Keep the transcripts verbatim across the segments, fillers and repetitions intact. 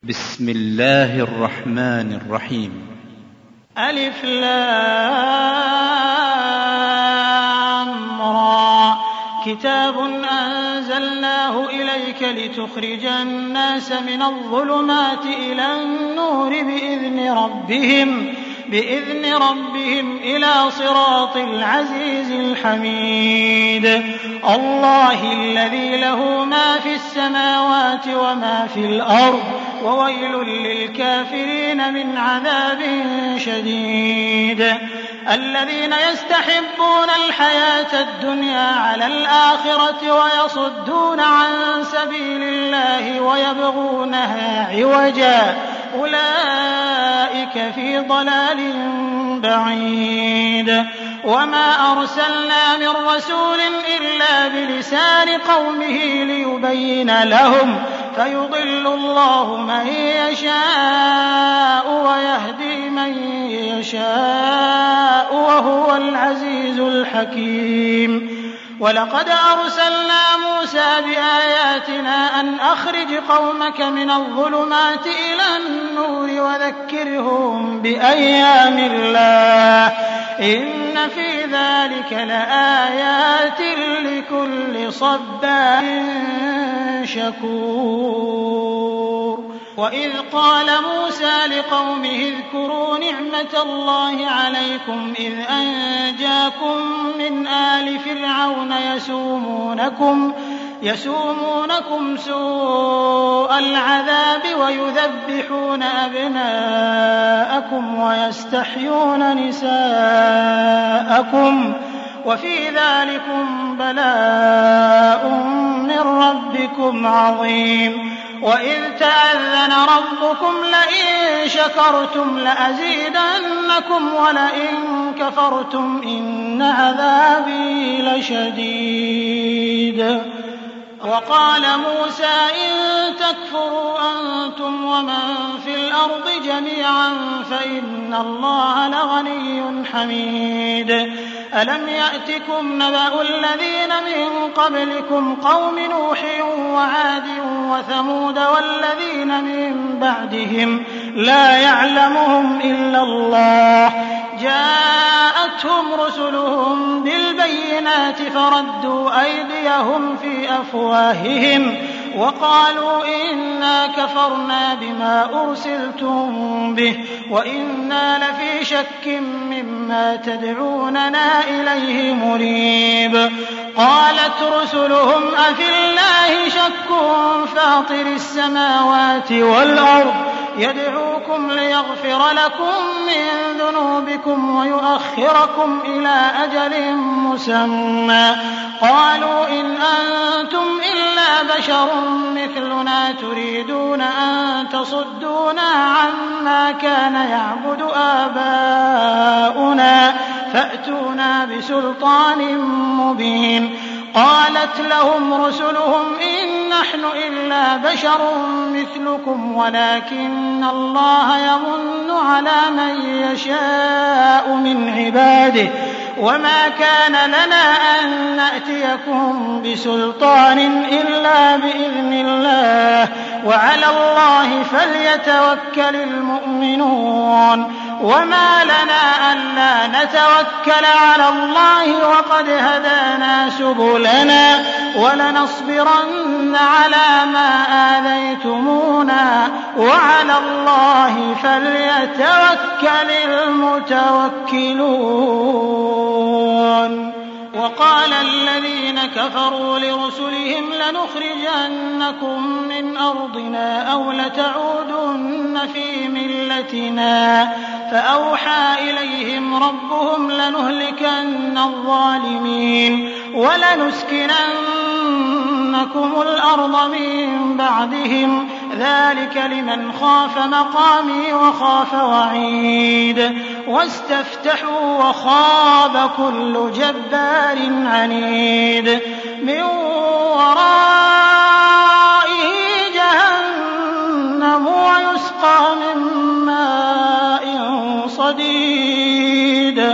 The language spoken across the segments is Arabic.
بسم الله الرحمن الرحيم. ألف لام را. كتاب أنزلناه إليك لتخرج الناس من الظلمات إلى النور بإذن ربهم بإذن ربهم إلى صراط العزيز الحميد. الله الذي له ما في السماوات وما في الأرض وويل للكافرين من عذاب شديد. الذين يستحبون الحياة الدنيا على الآخرة ويصدون عن سبيل الله ويبغونها عوجا أولئك في ضلال بعيد. وما أرسلنا من رسول إلا بلسان قومه ليبين لهم فيضل الله من يشاء ويهدي من يشاء وهو العزيز الحكيم. ولقد أرسلنا موسى بآياتنا أن أخرج قومك من الظلمات إلى النور وذكرهم بأيام الله إن في ذلك لآيات لكل صبار شكور. وإذ قال موسى لقومه اذكروا نعمة الله عليكم إذ أنجاكم من آل فرعون يسومونكم يسومونكم سوء العذاب ويذبحون أبناءكم ويستحيون نساءكم وفي ذلكم بلاء من ربكم عظيم. وإذ تأذن ربكم لئن شكرتم لأزيدنكم ولئن كفرتم إن عذابي لشديد. وقال موسى إن تكفروا أنتم ومن في الأرض جميعا فإن الله لغني حميد. ألم يأتكم نبأ الذين من قبلكم قوم نوح وعاد وثمود والذين من بعدهم لا يعلمهم إلا الله جاءتهم رسلهم بالبينات فردوا أيديهم في أفواههم وقالوا إنا كفرنا بما أرسلتم به وإنا لفي شك مما تدعوننا إليه مريب. قالت رسلهم أفي الله شك فاطر السماوات والأرض يدعوكم ليغفر لكم من ذنوبكم ويؤخركم إلى أجل مسمى قالوا إن أنتم إلا بشر مثلنا تريدون أن تصدونا عما كان يعبد آباؤنا فأتونا بسلطان مبين. قالت لهم رسلهم إن نحن إلا بشر مثلكم ولكن الله يمن على من يشاء من عباده وما كان لنا أن نأتيكم بسلطان إلا بإذن الله وعلى الله فليتوكل المؤمنون. وما لنا ألا نتوكل على الله وقد هدانا سبلنا ولنصبرن على ما آذيتمونا وعلى الله فليتوكل المتوكلون. وقال الذين كفروا لرسلهم لنخرجنكم من أرضنا أو لتعودن في ملتنا فأوحى إليهم ربهم لنهلكن الظالمين ولنسكننكم الأرض من بعدهم ذلك لمن خاف مقامي وخاف وعيد. واستفتحوا وخاب كل جبار عنيد من ورائه جهنم ويسقى من ماء صديد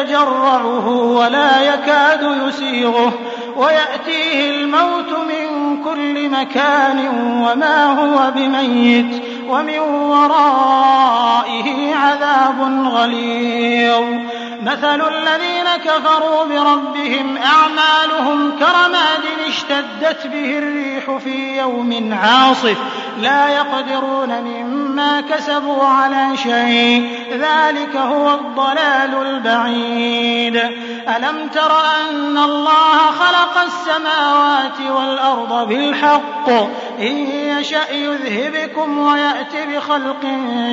يتجرعه ولا يكاد يسيغه ويأتيه الموت من من كل مكان وما هو بميت ومن ورائه عذاب غليظ. مثل الذين كفروا بربهم أعمالهم كرماد اشتدت به الريح في يوم عاصف لا يقدرون مما كسبوا على شيء ذلك هو الضلال البعيد. ألم تر أن الله خلق السماوات والأرض بالحق إن يشأ يذهبكم ويأت بخلق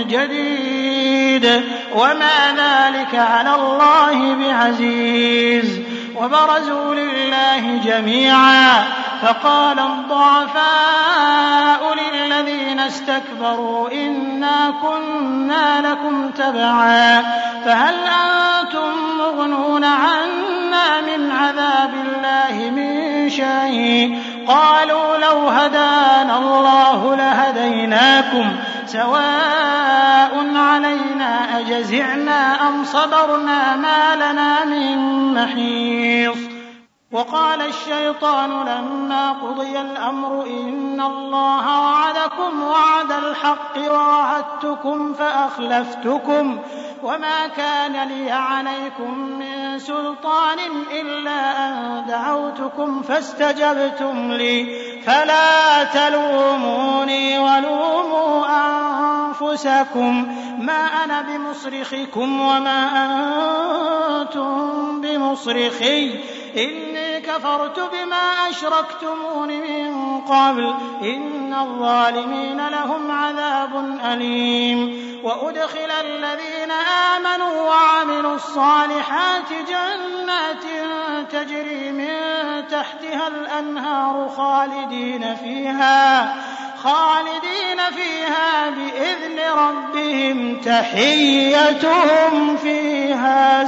جديد وما ذلك على الله بعزيز. وبرزوا لله جميعا فقال الضعفاء للذين استكبروا إنا كنا لكم تبعا فهل أنتم مغنون عنا من عذاب الله من شيء قالوا لو هدانا الله لهديناكم سواء علينا أجزعنا أم صبرنا ما لنا من محيص. وقال الشيطان لما قضي الأمر إن الله وعدكم وعد الحق ووعدتكم فأخلفتكم وما كان لي عليكم من سلطان إلا أن دعوتكم فاستجبتم لي فلا تلوموني ولوموا أنفسكم ما أنا بمصرخكم وما أنتم بمصرخي إني كفرت بما أشركتمون من قبل إن الظالمين لهم عذاب أليم. وأدخل الذين آمنوا وعملوا الصالحات جنات تجري من تحتها الأنهار خالدين فيها خالدين فيها بإذن ربهم تحيتهم فيها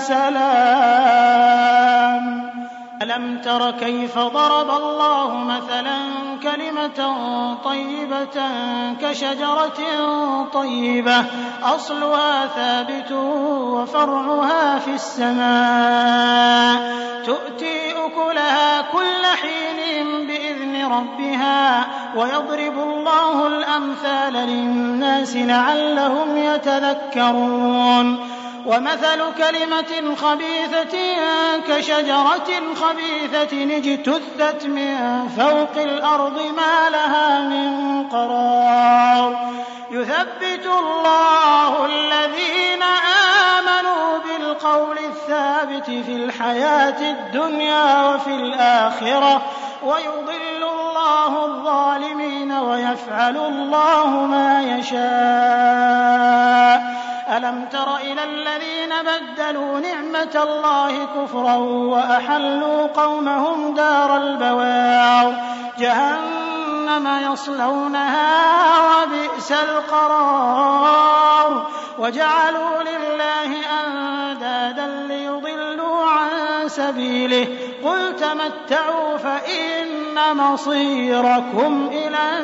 سلام. ألم تر كيف ضرب الله مثلا كلمة طيبة كشجرة طيبة أصلها ثابت وفرعها في السماء تؤتي أكلها كل حين بإذن ربها ويضرب الله الأمثال للناس لعلهم يتذكرون. ومثل كلمة خبيثة كشجرة خبيثة اجتثت من فوق الأرض ما لها من قرار يثبت الله الذين آمنوا بالقول الثابت في الحياة الدنيا وفي الآخرة ويضل الله الظالمين ويفعل الله ما يشاء. ألم تر إلى الذين بدلوا نعمة الله كفرا وأحلوا قومهم دار البوار جهنم يصلونها وبئس القرار وجعلوا لله أندادا ليضلوا عن سبيله قل تمتعوا فإن مصيركم إلى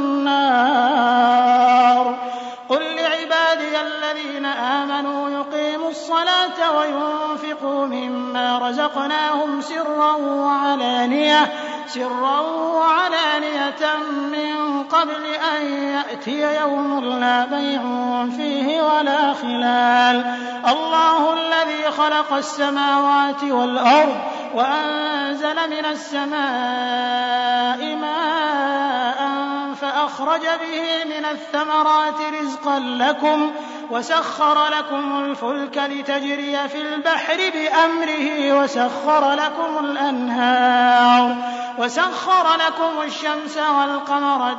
النار. قل لعبادي الذين آمنوا يقيموا الصلاة وينفقوا مما رزقناهم سرا وعلانية سرا وعلانية من قبل أن يأتي يوم لا بيع فيه ولا خلال. الله الذي خلق السماوات والأرض وأنزل من السماء ماء فأخرج به من الثمرات رزقا لكم وسخر لكم الفلك لتجري في البحر بأمره وسخر لكم الأنهار وسخر لكم الشمس والقمر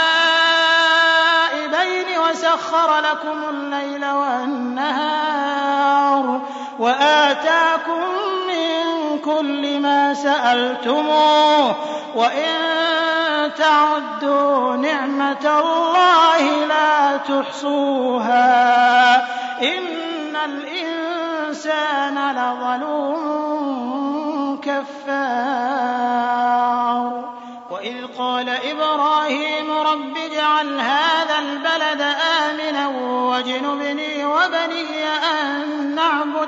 دائبين وسخر لكم الليل والنهار وآتاكم من كل ما سألتموه وإن تعدوا نعمة الله لا تحصوها إن الإنسان لظلوم كفار. وإذ قال إبراهيم رب اجعل هذا البلد آمنا واجنبني وبني أن نعبد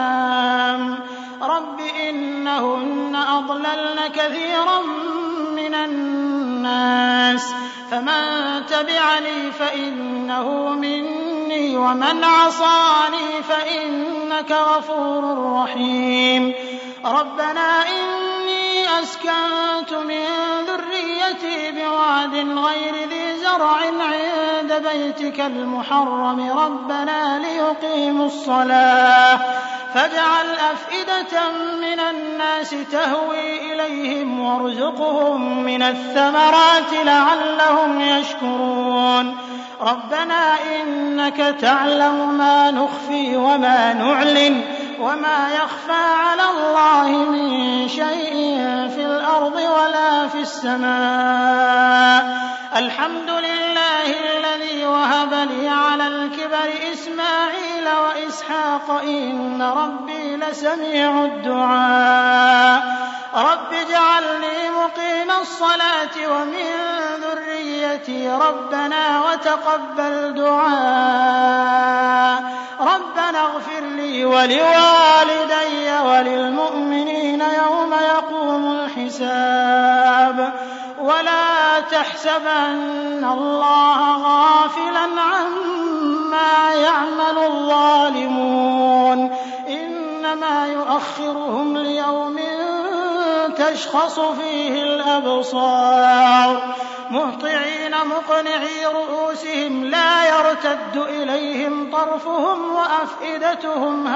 الأصنام رب إنهن أضللن كثيرا من من الناس فمن تبعني فإنه مني ومن عصاني فإنك غفور رحيم ربنا إني أسكنت من ذريتي بواد غير ذي زرع عند بيتك المحرم ربنا ليقيموا الصلاة فاجعل أفئدة من الناس تهوي إليهم وارزقهم من الثمرات لعلهم يشكرون ربنا إنك تعلم ما نخفي وما نعلن وما يخفى على الله من شيء في الأرض ولا في السماء الحمد لله الذي وهب لي على الكبر إسماعيل وإسحاق إن ربي لسميع الدعاء رب اجعلني مقيم الصلاة ومن ذريتي ربنا وتقبل دعاء ربنا اغفر لي ولوالدي وللمؤمنين يوم يقوم الحساب ولا تحسبن الله غافلا عما يعمل الظالمون إنما يؤخرهم ليوم تشخص فيه الأبصار مهطعين مقنعي رؤوسهم لا يرتد إليهم طرفهم وأفئدتهم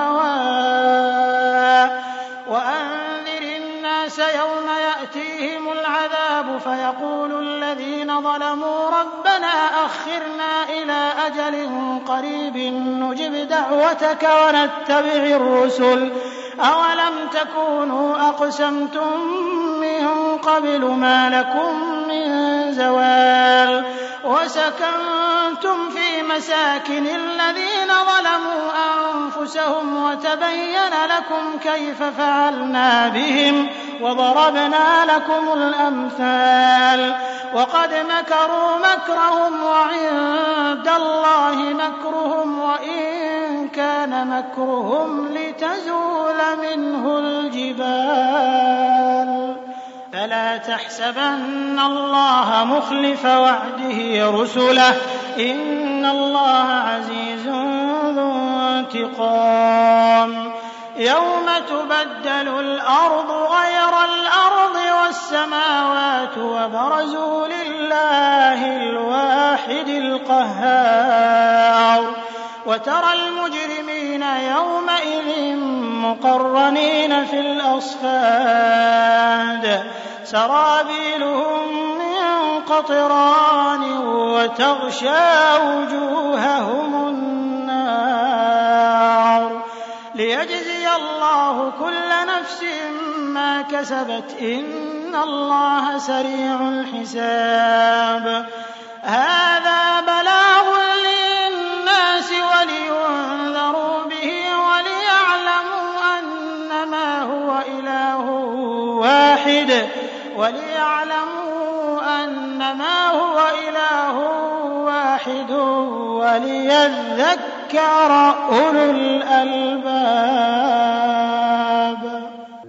هواء وأنذر الناس يوم يأتيهم العذاب فيقول الذين ظلموا ربنا أخرنا إلى أجل قريب نجب دعوتك ونتبع الرسل أولم تكونوا أقسمتم من قبل ما لكم من زوال وسكنتم في مساكن الذين ظلموا أنفسهم وتبين لكم كيف فعلنا بهم وضربنا لكم الأمثال وقد مكروا مكرهم وعند الله مكرهم وإن كان مكرهم لتزول منه الجبال فلا تحسبن الله مخلف وعده رسله إن الله عزيز ذو انتقام يوم تبدل الأرض غير الأرض والسماوات وبرزوا لله الواحد القهار وترى المجرمين يومئذ مقرنين في الأصفاد سرابيلهم من قطران وتغشى وجوههم النار ليجزي الله كل نفس ما كسبت إن الله سريع الحساب هذا بلاغ للناس ولينذروا به وليعلموا أنما هو إله واحد وليعلموا أنما هو إله واحد وليذكر أولو الألباب